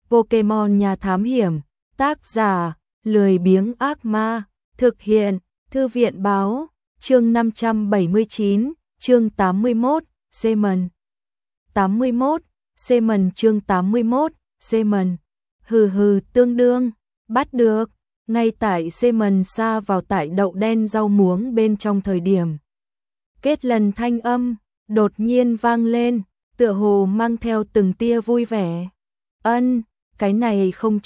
Pokemon nhà thám hiểm, tác giả, lười biếng ác ma, thực hiện, thư viện báo, chương 579, chương 81, Seaman. 81, Seaman chương 81, Seaman. Hừ tương đương, bắt được, ngay tại Seaman xa vào tại đậu đen rau muống bên trong thời điểm. Kết lần thanh âm, đột nhiên vang lên, tựa hồ mang theo từng tia vui vẻ. Cái này không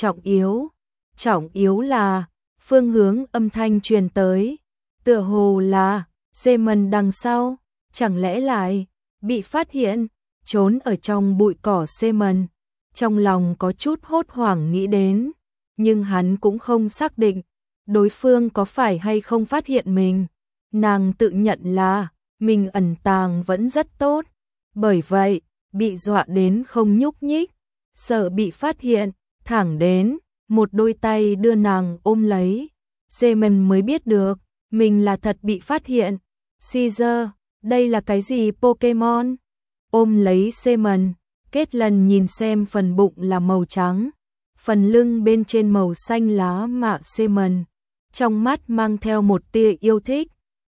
trọng yếu là phương hướng âm thanh truyền tới, tựa hồ là Seaman đằng sau, chẳng lẽ lại bị phát hiện, trốn ở trong bụi cỏ. Seaman trong lòng có chút hốt hoảng nghĩ đến, nhưng hắn cũng không xác định đối phương có phải hay không phát hiện mình. Nàng tự nhận là mình ẩn tàng vẫn rất tốt, bởi vậy bị dọa đến không nhúc nhích, sợ bị phát hiện, thẳng đến một đôi tay đưa nàng ôm lấy. Seaman mới biết được mình là thật bị phát hiện. Caesar, đây là cái gì Pokemon? Ôm lấy Seaman, Kết lần nhìn xem phần bụng là màu trắng, phần lưng bên trên màu xanh lá mạ. Seaman trong mắt mang theo một tia yêu thích.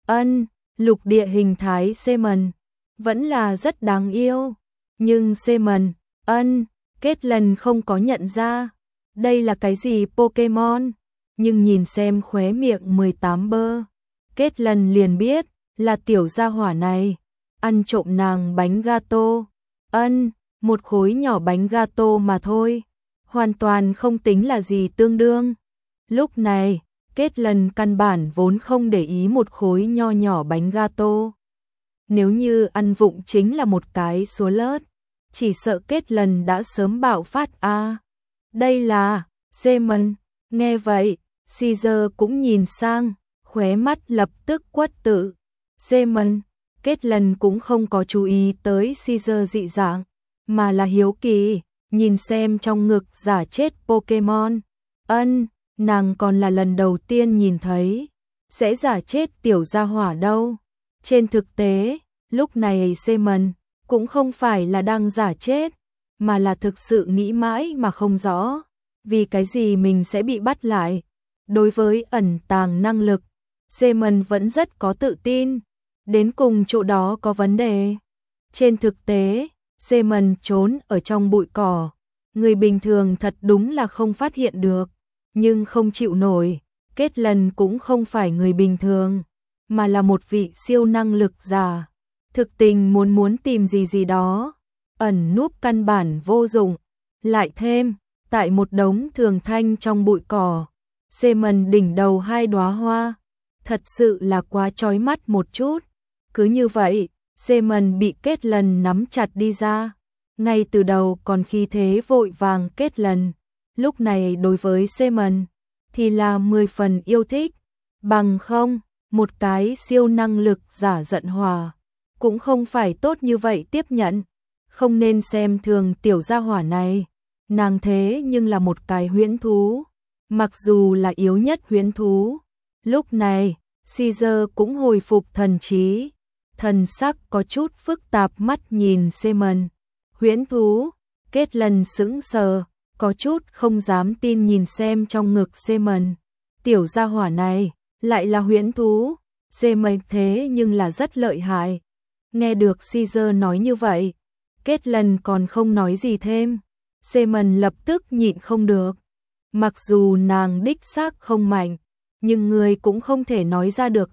Lục địa hình thái Seaman vẫn là rất đáng yêu, nhưng Seaman, Kết lần không có nhận ra đây là cái gì Pokemon, nhưng nhìn xem khóe miệng 18 bơ, Kết lần liền biết là tiểu gia hỏa này ăn trộm nàng bánh gato. Một khối nhỏ bánh gato mà thôi, hoàn toàn không tính là gì tương đương. Lúc này, Kết lần căn bản vốn không để ý một khối nho nhỏ bánh gato. Nếu như ăn vụng chính là một cái số lớt, chỉ sợ Kết lần đã sớm bạo phát Đây là Seaman. Nghe vậy, Caesar cũng nhìn sang, khóe mắt lập tức quất tự. Seaman, Kết lần cũng không có chú ý tới Caesar dị dạng, mà là hiếu kỳ, nhìn xem trong ngực giả chết Pokemon. Nàng còn là lần đầu tiên nhìn thấy sẽ giả chết tiểu gia hỏa đâu. Trên thực tế, lúc này Seaman cũng không phải là đang giả chết, mà là thực sự nghĩ mãi mà không rõ, vì cái gì mình sẽ bị bắt lại. Đối với ẩn tàng năng lực, Seaman vẫn rất có tự tin, đến cùng chỗ đó có vấn đề. Trên thực tế, Seaman trốn ở trong bụi cỏ, người bình thường thật đúng là không phát hiện được, nhưng không chịu nổi, Kết lần cũng không phải người bình thường, mà là một vị siêu năng lực giả. Thực tình muốn tìm gì đó, ẩn núp căn bản vô dụng. Lại thêm, tại một đống thường thanh trong bụi cỏ, Seaman đỉnh đầu 2 đóa hoa, thật sự là quá chói mắt một chút. Cứ như vậy, Seaman bị Kết lần nắm chặt đi ra. Ngay từ đầu còn khí thế vội vàng Kết lần, lúc này đối với Seaman thì là 10 phần yêu thích. Bằng không, một cái siêu năng lực giả giận hòa cũng không phải tốt như vậy tiếp nhận. Không nên xem thường tiểu gia hỏa này, nàng thế nhưng là một cái huyễn thú, mặc dù là yếu nhất huyễn thú. Lúc này, Caesar cũng hồi phục thần trí, thần sắc có chút phức tạp, mắt nhìn Seaman. Huyễn thú? Kết lần sững sờ, có chút không dám tin nhìn xem trong ngực Seaman. Tiểu gia hỏa này lại là huyễn thú? Seaman thế nhưng là rất lợi hại. Nghe được Caesar nói như vậy, Kết lần còn không nói gì thêm. Seaman lập tức nhịn không được. Mặc dù nàng đích xác không mạnh, nhưng người cũng không thể nói ra được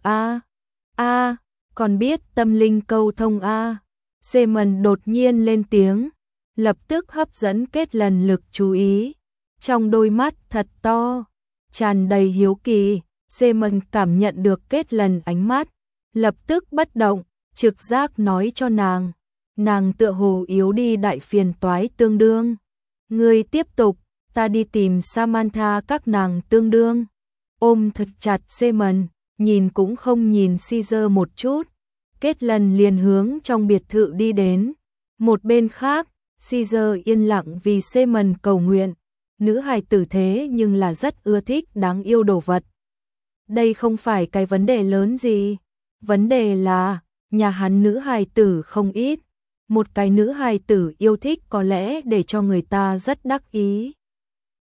còn biết tâm linh câu thông Seaman đột nhiên lên tiếng, lập tức hấp dẫn Kết lần lực chú ý. Trong đôi mắt thật to, tràn đầy hiếu kỳ, Seaman cảm nhận được Kết lần ánh mắt, lập tức bất động, trực giác nói cho nàng tựa hồ yếu đi đại phiền toái tương đương. Ngươi tiếp tục, ta đi tìm Samantha các nàng tương đương. Ôm thật chặt Seaman, nhìn cũng không nhìn Caesar một chút, Kết lần liền hướng trong biệt thự đi đến. Một bên khác, Caesar yên lặng vì Seaman cầu nguyện. Nữ hài tử thế nhưng là rất ưa thích đáng yêu đồ vật. Đây không phải cái vấn đề lớn gì, vấn đề là nhà hắn nữ hài tử không ít. Một cái nữ hài tử yêu thích có lẽ để cho người ta rất đắc ý.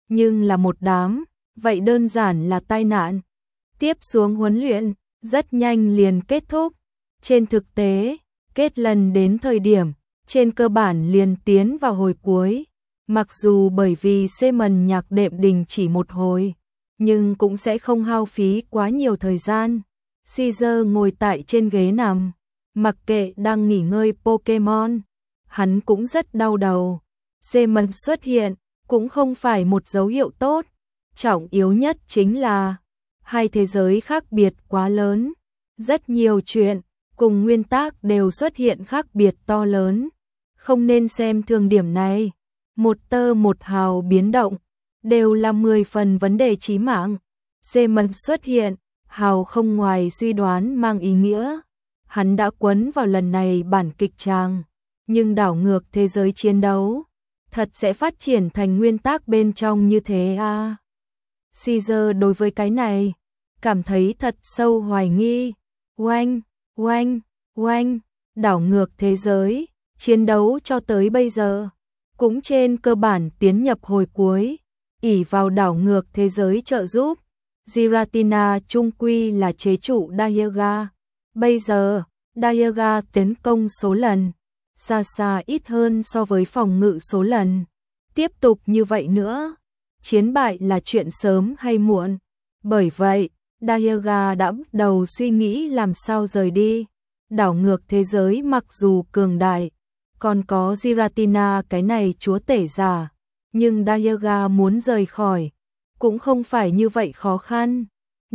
nhưng là một đám, vậy đơn giản là tai nạn. Tiếp xuống huấn luyện, rất nhanh liền kết thúc. Trên thực tế, kết lần đến thời điểm, trên cơ bản liền tiến vào hồi cuối. Mặc dù bởi vì Simon nhạc đệm đình chỉ một hồi, nhưng cũng sẽ không hao phí quá nhiều thời gian. Caesar ngồi tại trên ghế nằm, mặc kệ đang nghỉ ngơi Pokemon. Hắn cũng rất đau đầu. Simon xuất hiện, cũng không phải một dấu hiệu tốt. Trọng yếu nhất chính là hai thế giới khác biệt quá lớn. Rất nhiều chuyện, cùng nguyên tắc đều xuất hiện khác biệt to lớn. Không nên xem thường điểm này. Một tơ một hào biến động, đều là 10 phần vấn đề chí mạng. Simon xuất hiện, hào không ngoài suy đoán mang ý nghĩa. Hắn đã quấn vào lần này bản kịch tràng, nhưng đảo ngược thế giới chiến đấu, thật sẽ phát triển thành nguyên tắc bên trong như thế à? Caesar đối với cái này, cảm thấy thật sâu hoài nghi. Oanh, oanh, oanh, đảo ngược thế giới, chiến đấu cho tới bây giờ, cũng trên cơ bản tiến nhập hồi cuối, ỷ vào đảo ngược thế giới trợ giúp. Giratina trung quy là chế trụ Dialga. Bây giờ, Dialga tấn công số lần, xa xa ít hơn so với phòng ngự số lần. Tiếp tục như vậy nữa, chiến bại là chuyện sớm hay muộn. Bởi vậy, Dialga đã bắt đầu suy nghĩ làm sao rời đi. Đảo ngược thế giới mặc dù cường đại, còn có Giratina cái này chúa tể giả, nhưng Dialga muốn rời khỏi, cũng không phải như vậy khó khăn.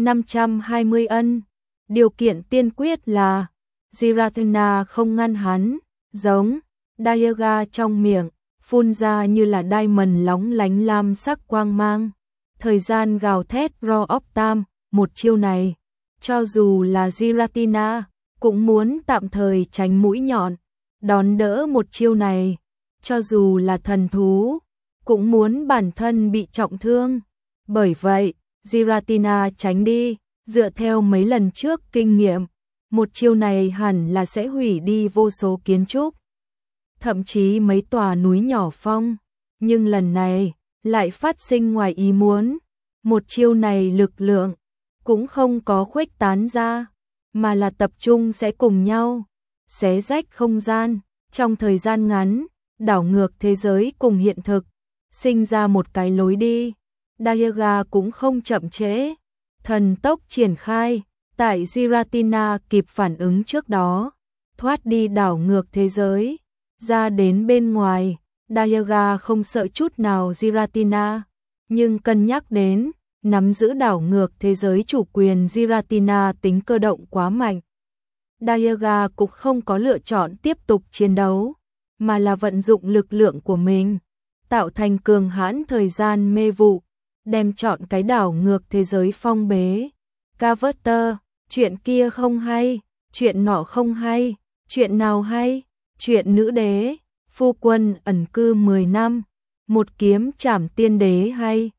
520 ân, điều kiện tiên quyết là Giratina không ngăn hắn, giống Dialga trong miệng, phun ra như là diamond lóng lánh lam sắc quang mang. Thời gian gào thét Raw of Time, một chiêu này, cho dù là Giratina, cũng muốn tạm thời tránh mũi nhọn, đón đỡ một chiêu này, cho dù là thần thú, cũng muốn bản thân bị trọng thương. Bởi vậy, Giratina tránh đi, dựa theo mấy lần trước kinh nghiệm, một chiêu này hẳn là sẽ hủy đi vô số kiến trúc, thậm chí mấy tòa núi nhỏ phong, nhưng lần này lại phát sinh ngoài ý muốn. Một chiêu này lực lượng cũng không có khuếch tán ra, mà là tập trung sẽ cùng nhau xé rách không gian. Trong thời gian ngắn, đảo ngược thế giới cùng hiện thực, sinh ra một cái lối đi. Dialga cũng không chậm trễ, thần tốc triển khai, tại Giratina kịp phản ứng trước đó, thoát đi đảo ngược thế giới, ra đến bên ngoài. Dialga không sợ chút nào Giratina, nhưng cân nhắc đến nắm giữ đảo ngược thế giới chủ quyền Giratina tính cơ động quá mạnh. Dialga cũng không có lựa chọn tiếp tục chiến đấu, mà là vận dụng lực lượng của mình, tạo thành cường hãn thời gian mê vụ, đem chọn cái đảo ngược thế giới phong bế. Carver, chuyện kia không hay, chuyện nọ không hay, chuyện nào hay, chuyện nữ đế, phu quân ẩn cư 10 năm, một kiếm trảm tiên đế hay.